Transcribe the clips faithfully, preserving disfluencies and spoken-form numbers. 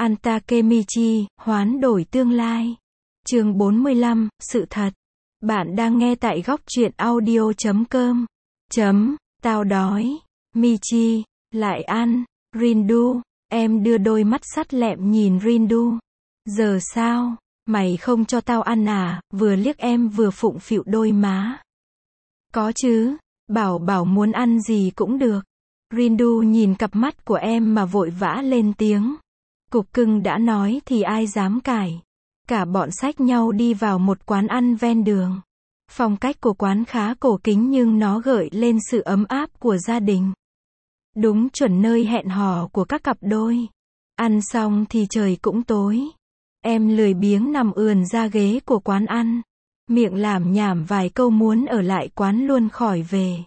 An Takemichi, hoán đổi tương lai. Chương bốn mươi lăm, sự thật. Bạn đang nghe tại góc truyện audio chấm com. Chấm, tao đói. Michi, lại ăn. Rindu, em đưa đôi mắt sắt lẹm nhìn Rindu. Giờ sao? Mày không cho tao ăn à? Vừa liếc em vừa phụng phịu đôi má. Có chứ, bảo bảo muốn ăn gì cũng được. Rindu nhìn cặp mắt của em mà vội vã lên tiếng. Cục cưng đã nói thì ai dám cãi. Cả bọn xách nhau đi vào một quán ăn ven đường. Phong cách của quán khá cổ kính nhưng nó gợi lên sự ấm áp của gia đình. Đúng chuẩn nơi hẹn hò của các cặp đôi. Ăn xong thì trời cũng tối. Em lười biếng nằm ườn ra ghế của quán ăn. Miệng lảm nhảm vài câu muốn ở lại quán luôn khỏi về.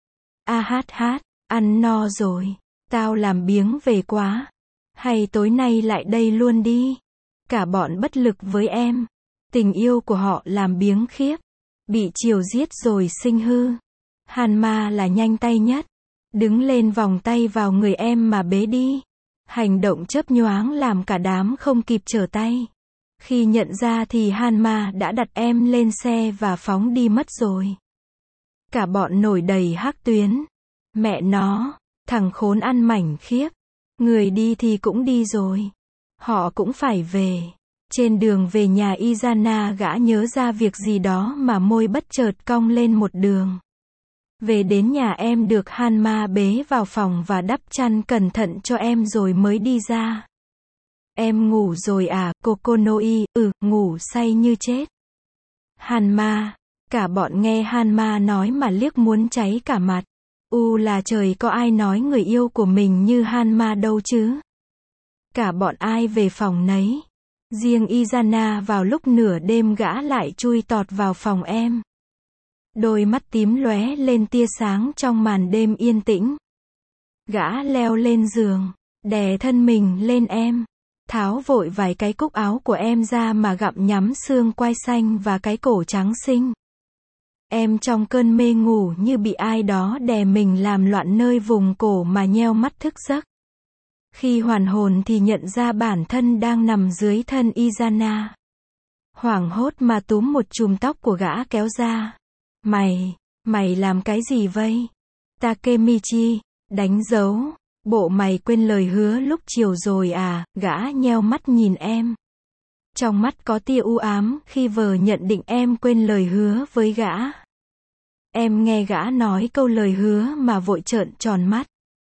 A hát hát, ăn no rồi. Tao làm biếng về quá. Hay tối nay lại đây luôn đi. Cả bọn bất lực với em. Tình yêu của họ làm biếng khiếp. Bị chiều giết rồi sinh hư. Hanma là nhanh tay nhất. Đứng lên vòng tay vào người em mà bế đi. Hành động chớp nhoáng làm cả đám không kịp trở tay. Khi nhận ra thì Hanma đã đặt em lên xe và phóng đi mất rồi. Cả bọn nổi đầy hắc tuyến. Mẹ nó, thằng khốn ăn mảnh khiếp. Người đi thì cũng đi rồi. Họ cũng phải về. Trên đường về nhà Izana gã nhớ ra việc gì đó mà môi bất chợt cong lên một đường. Về đến nhà em được Hanma bế vào phòng và đắp chăn cẩn thận cho em rồi mới đi ra. Em ngủ rồi à, Kokonoi, ừ, ngủ say như chết. Hanma, cả bọn nghe Hanma nói mà liếc muốn cháy cả mặt. U là trời, có ai nói người yêu của mình như Hanma đâu chứ. Cả bọn ai về phòng nấy. Riêng Izana vào lúc nửa đêm gã lại chui tọt vào phòng em. Đôi mắt tím lóe lên tia sáng trong màn đêm yên tĩnh. Gã leo lên giường, đè thân mình lên em. Tháo vội vài cái cúc áo của em ra mà gặm nhắm xương quai xanh và cái cổ trắng xinh. Em trong cơn mê ngủ như bị ai đó đè mình làm loạn nơi vùng cổ mà nheo mắt thức giấc. Khi hoàn hồn thì nhận ra bản thân đang nằm dưới thân Izana. Hoảng hốt mà túm một chùm tóc của gã kéo ra. Mày, mày làm cái gì vậy? Takemichi, đánh dấu. Bộ mày quên lời hứa lúc chiều rồi à? Gã nheo mắt nhìn em. Trong mắt có tia u ám khi vờ nhận định em quên lời hứa với gã. Em nghe gã nói câu lời hứa mà vội trợn tròn mắt.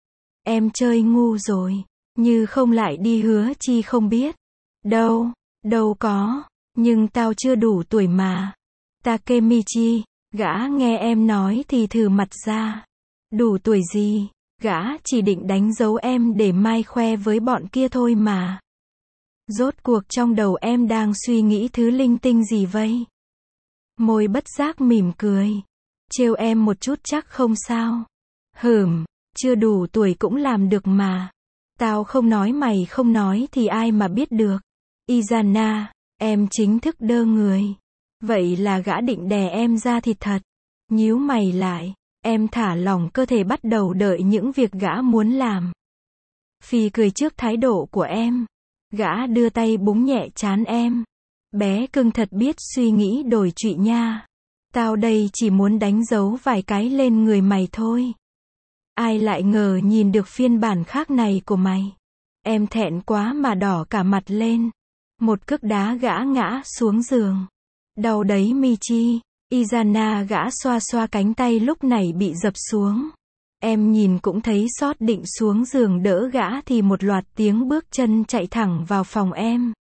Em chơi ngu rồi. Như không lại đi hứa chi không biết. Đâu, đâu có. Nhưng tao chưa đủ tuổi mà. Takemichi, gã nghe em nói thì thử mặt ra. Đủ tuổi gì? Gã chỉ định đánh dấu em để mai khoe với bọn kia thôi mà. Rốt cuộc trong đầu em đang suy nghĩ thứ linh tinh gì vậy? Môi bất giác mỉm cười. Trêu em một chút chắc không sao. Hửm, chưa đủ tuổi cũng làm được mà. Tao không nói mày không nói thì ai mà biết được. Izana, em chính thức đơ người. Vậy là gã định đè em ra thịt thật. Nhíu mày lại, em thả lỏng cơ thể bắt đầu đợi những việc gã muốn làm. Phi cười trước thái độ của em. Gã đưa tay búng nhẹ trán em. Bé cưng thật biết suy nghĩ đổi trụy nha. Tao đây chỉ muốn đánh dấu vài cái lên người mày thôi. Ai lại ngờ nhìn được phiên bản khác này của mày. Em thẹn quá mà đỏ cả mặt lên. Một cước đá gã ngã xuống giường. Đau đấy Michi. Izana gã xoa xoa cánh tay lúc này bị dập xuống. Em nhìn cũng thấy xót, định xuống giường đỡ gã thì một loạt tiếng bước chân chạy thẳng vào phòng em.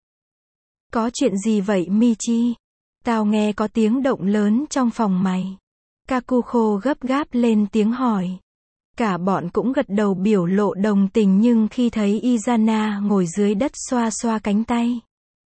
Có chuyện gì vậy Michi? Tao nghe có tiếng động lớn trong phòng mày. Kakuko gấp gáp lên tiếng hỏi. Cả bọn cũng gật đầu biểu lộ đồng tình nhưng khi thấy Izana ngồi dưới đất xoa xoa cánh tay.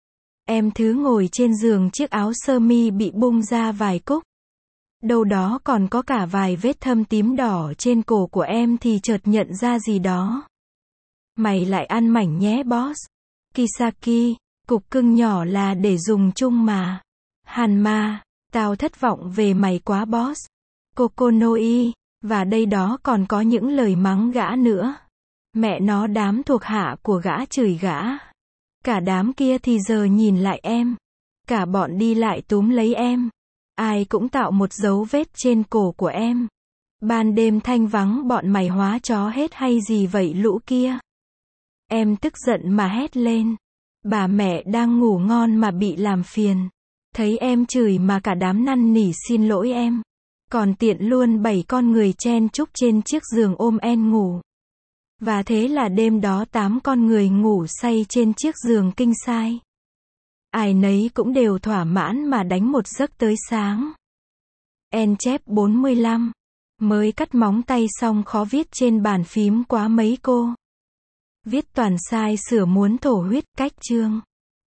Em thứ ngồi trên giường chiếc áo sơ mi bị bung ra vài cúc. Đâu đó còn có cả vài vết thâm tím đỏ trên cổ của em thì chợt nhận ra gì đó. Mày lại ăn mảnh nhé boss. Kisaki, cục cưng nhỏ là để dùng chung mà. Hanma, tao thất vọng về mày quá boss. Kokonoi, và đây đó còn có những lời mắng gã nữa. Mẹ nó, đám thuộc hạ của gã chửi gã. Cả đám kia thì giờ nhìn lại em. Cả bọn đi lại túm lấy em. Ai cũng tạo một dấu vết trên cổ của em. Ban đêm thanh vắng bọn mày hóa chó hết hay gì vậy lũ kia? Em tức giận mà hét lên. Bà mẹ đang ngủ ngon mà bị làm phiền. Thấy em chửi mà cả đám năn nỉ xin lỗi em. Còn tiện luôn bảy con người chen chúc trên chiếc giường ôm en ngủ. Và thế là đêm đó tám con người ngủ say trên chiếc giường king size. Ai nấy cũng đều thỏa mãn mà đánh một giấc tới sáng. En chép bốn mươi lăm. Mới cắt móng tay xong khó viết trên bàn phím quá mấy cô. Viết toàn sai sửa muốn thổ huyết cách chương.